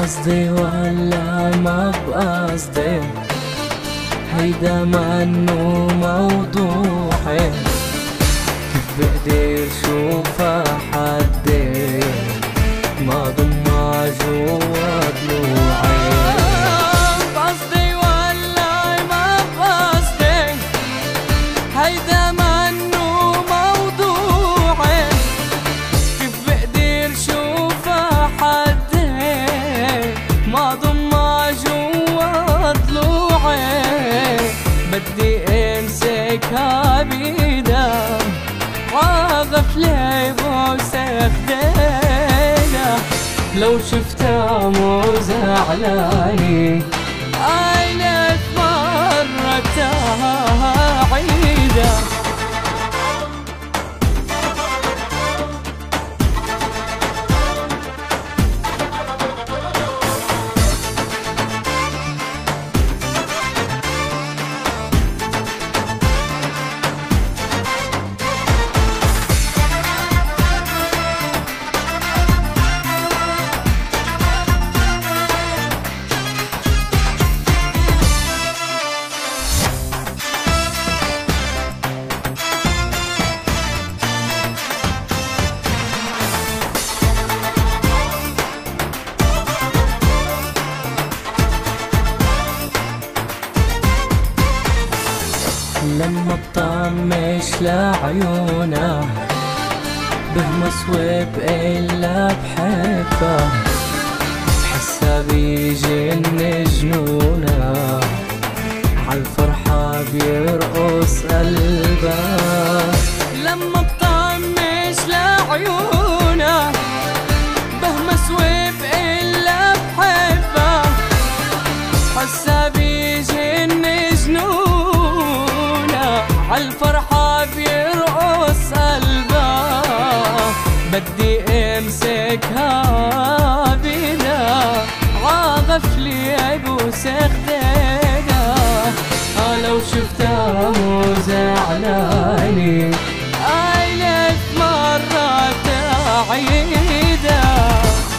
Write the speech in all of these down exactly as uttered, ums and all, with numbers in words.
بقصدي ولا ما بقصدي، هيدا منو موضوعي، كيف بقدر شوفها حدي ما ضمها جوا ضلوعي. بقصدي ولا ما بقصدي، هيدا منو موضوعي، كيف بقدر شوفها حدي ما ضمها جوا ضلوعي. بدي امسكها بيدا وغفلة بوسخ دينا، لو شفتها مو زعلاني ألف مرة عيدة. لما بطمش لعيونها بهمس وبقلها بحبها، بحسها بيجن جنونها عالفرحة بيرقص قلبها. لما بطمش لعيونها بهمس وبقلها بحبها، بحسها بيجن جنونها عالفرحة بيرقص قلبها. بدي امسكها بيدا عغفلي ابوسخ ديدا، لو شفتها مو زعلاني ألف مرة عيدة.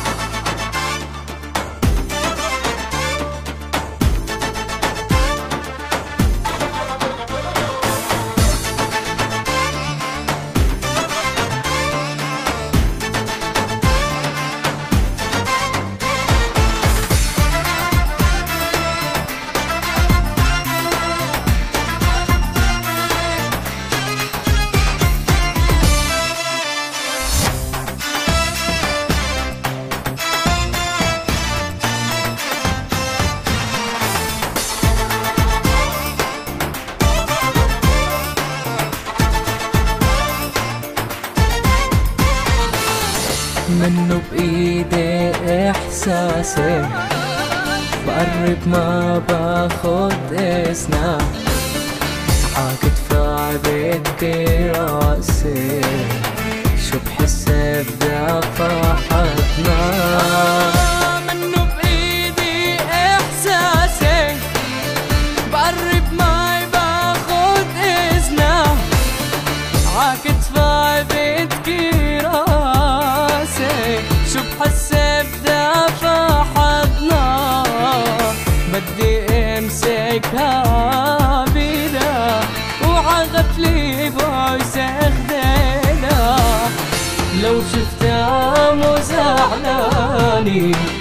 منو بإيدي إحساسي، بقرب ما باخد إسنا عاكتفها بدي راسي، شو بحس بدفع حدنا. منو بإيدي إحساسي، بقرب ما باخد إسنا عاكتفها بدي راسي، شو بحس بدافع حضنا. بدي امسكها بيدا وعغفلي بوسخ دينا، لو شفتها مو زعلاني